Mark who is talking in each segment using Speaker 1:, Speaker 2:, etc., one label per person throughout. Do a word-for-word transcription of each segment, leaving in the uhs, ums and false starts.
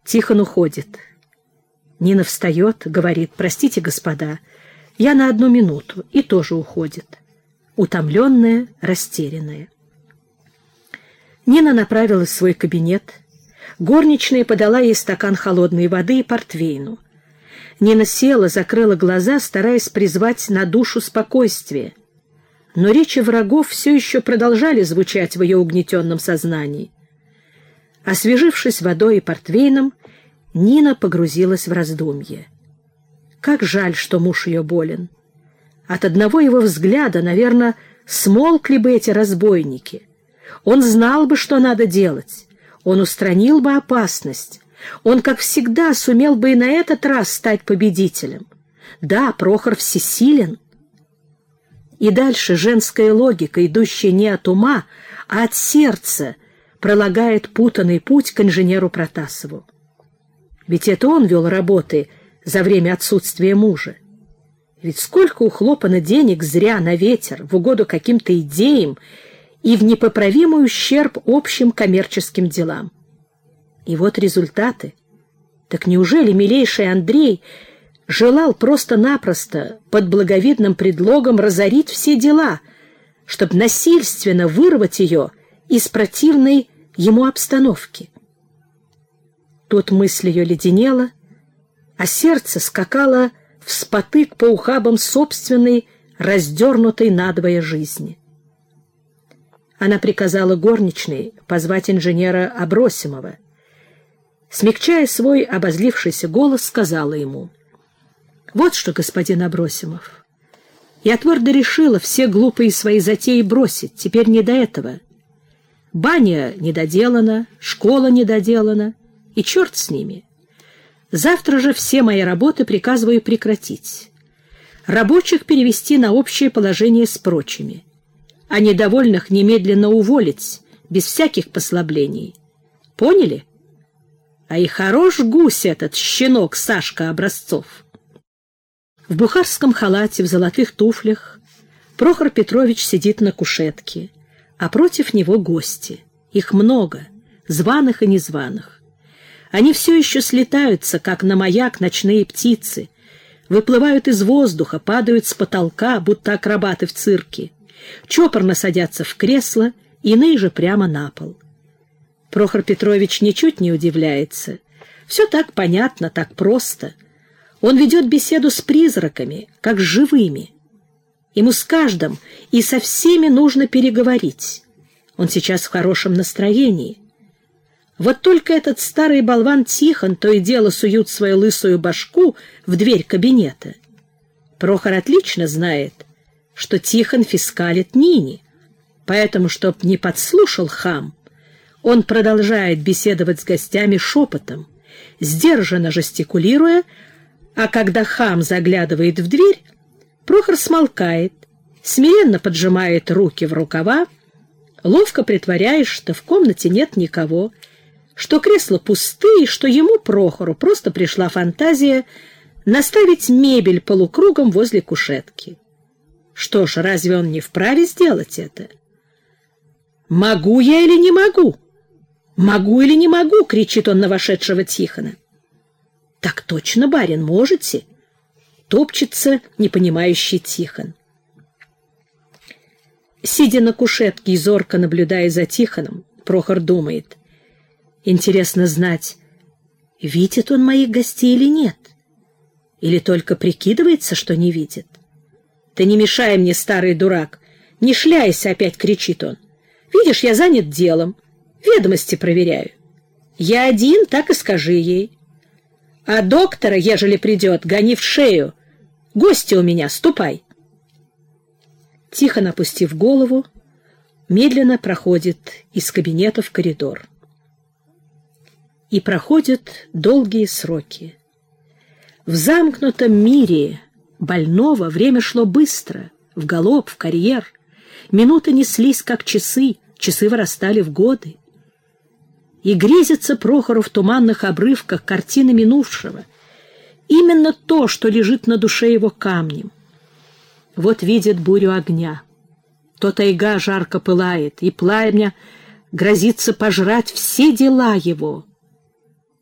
Speaker 1: Тихон уходит. Нина встает, говорит: «Простите, господа, я на одну минуту», и тоже уходит, утомленная, растерянная. Нина направилась в свой кабинет. Горничная подала ей стакан холодной воды и портвейну. Нина села, закрыла глаза, стараясь призвать на душу спокойствие. Но речи врагов все еще продолжали звучать в ее угнетенном сознании. Освежившись водой и портвейном, Нина погрузилась в раздумье. Как жаль, что муж ее болен. От одного его взгляда, наверное, смолкли бы эти разбойники. Он знал бы, что надо делать. Он устранил бы опасность. Он, как всегда, сумел бы и на этот раз стать победителем. Да, Прохор всесилен. И дальше женская логика, идущая не от ума, а от сердца, пролагает путанный путь к инженеру Протасову. Ведь это он вел работы за время отсутствия мужа. Ведь сколько ухлопано денег зря на ветер, в угоду каким-то идеям и в непоправимый ущерб общим коммерческим делам. И вот результаты. Так неужели милейший Андрей желал просто-напросто под благовидным предлогом разорить все дела, чтобы насильственно вырвать ее из противной ему обстановки? Тут мысль ее леденела, а сердце скакало вспотык по ухабам собственной, раздернутой надвое жизни. Она приказала горничной позвать инженера Абросимова. Смягчая свой обозлившийся голос, сказала ему: «Вот что, господин Абросимов, я твердо решила все глупые свои затеи бросить, теперь не до этого. Баня недоделана, школа недоделана, и черт с ними. Завтра же все мои работы приказываю прекратить. Рабочих перевести на общее положение с прочими, а недовольных немедленно уволить, без всяких послаблений. Поняли? А и хорош гусь этот щенок Сашка Образцов». В бухарском халате, в золотых туфлях Прохор Петрович сидит на кушетке, а против него гости. Их много, званых и незваных. Они все еще слетаются, как на маяк ночные птицы, выплывают из воздуха, падают с потолка, будто акробаты в цирке, чопорно садятся в кресло, иные же прямо на пол. Прохор Петрович ничуть не удивляется. Все так понятно, так просто. Он ведет беседу с призраками, как с живыми. Ему с каждым и со всеми нужно переговорить. Он сейчас в хорошем настроении. Вот только этот старый болван Тихон то и дело сует свою лысую башку в дверь кабинета. Прохор отлично знает, что Тихон фискалит Нине, поэтому, чтоб не подслушал хам, он продолжает беседовать с гостями шепотом, сдержанно жестикулируя, а когда хам заглядывает в дверь, Прохор смолкает, смиренно поджимает руки в рукава, ловко притворяясь, что в комнате нет никого, что кресла пустые, что ему, Прохору, просто пришла фантазия наставить мебель полукругом возле кушетки. Что ж, разве он не вправе сделать это? «Могу я или не могу? Могу или не могу?» — кричит он на вошедшего Тихона. «Так точно, барин, можете?» — топчется непонимающий Тихон. Сидя на кушетке и зорко наблюдая за Тихоном, Прохор думает: интересно знать, видит он моих гостей или нет? Или только прикидывается, что не видит? «Ты не мешай мне, старый дурак! Не шляйся!» — опять кричит он. «Видишь, я занят делом. Ведомости проверяю. Я один, так и скажи ей. А доктора, ежели придет, гони в шею. Гости у меня, ступай!» Тихон, опустив голову, медленно проходит из кабинета в коридор. И проходят долгие сроки. В замкнутом мире больного время шло быстро, в галоп, в карьер. Минуты неслись, как часы, часы вырастали в годы. И грезится Прохору в туманных обрывках картины минувшего. Именно то, что лежит на душе его камнем. Вот видит бурю огня. То тайга жарко пылает, и пламя грозится пожрать все дела его.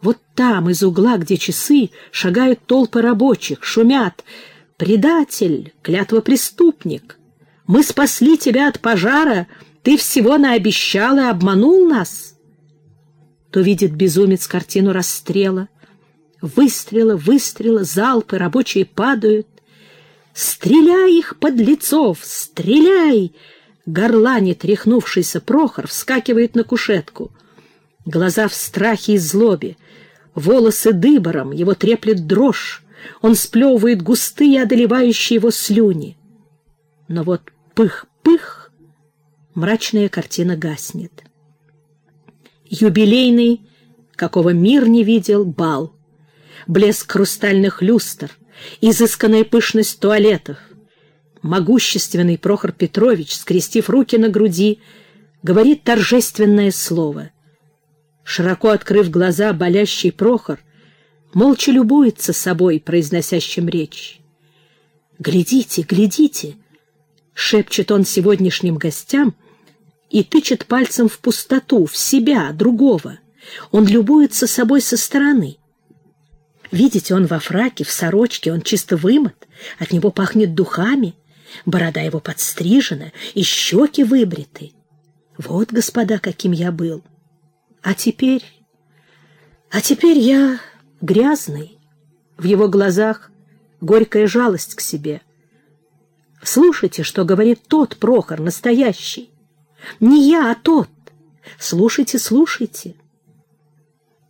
Speaker 1: Вот там, из угла, где часы, шагают толпы рабочих, шумят. «Предатель, клятвопреступник! Мы спасли тебя от пожара, ты всего наобещал и обманул нас!» То видит безумец картину расстрела. Выстрела, выстрела, залпы, рабочие падают. «Стреляй их, подлецов, стреляй!» Горланит тряхнувшийся Прохор, вскакивает на кушетку. Глаза в страхе и злобе, волосы дыбором, его треплет дрожь, он сплевывает густые, одолевающие его слюни. Но вот пых-пых, мрачная картина гаснет. Юбилейный, какого мир не видел, бал. Блеск хрустальных люстр, изысканная пышность туалетов. Могущественный Прохор Петрович, скрестив руки на груди, говорит торжественное слово. Широко открыв глаза, болящий Прохор молча любуется собой, произносящим речь. «Глядите, глядите!» — шепчет он сегодняшним гостям и тычет пальцем в пустоту, в себя, другого. Он любуется собой со стороны. Видите, он во фраке, в сорочке, он чисто вымыт, от него пахнет духами, борода его подстрижена, и щеки выбриты. Вот, господа, каким я был. А теперь... А теперь я грязный. В его глазах горькая жалость к себе. Слушайте, что говорит тот Прохор, настоящий. Не я, а тот. Слушайте, слушайте.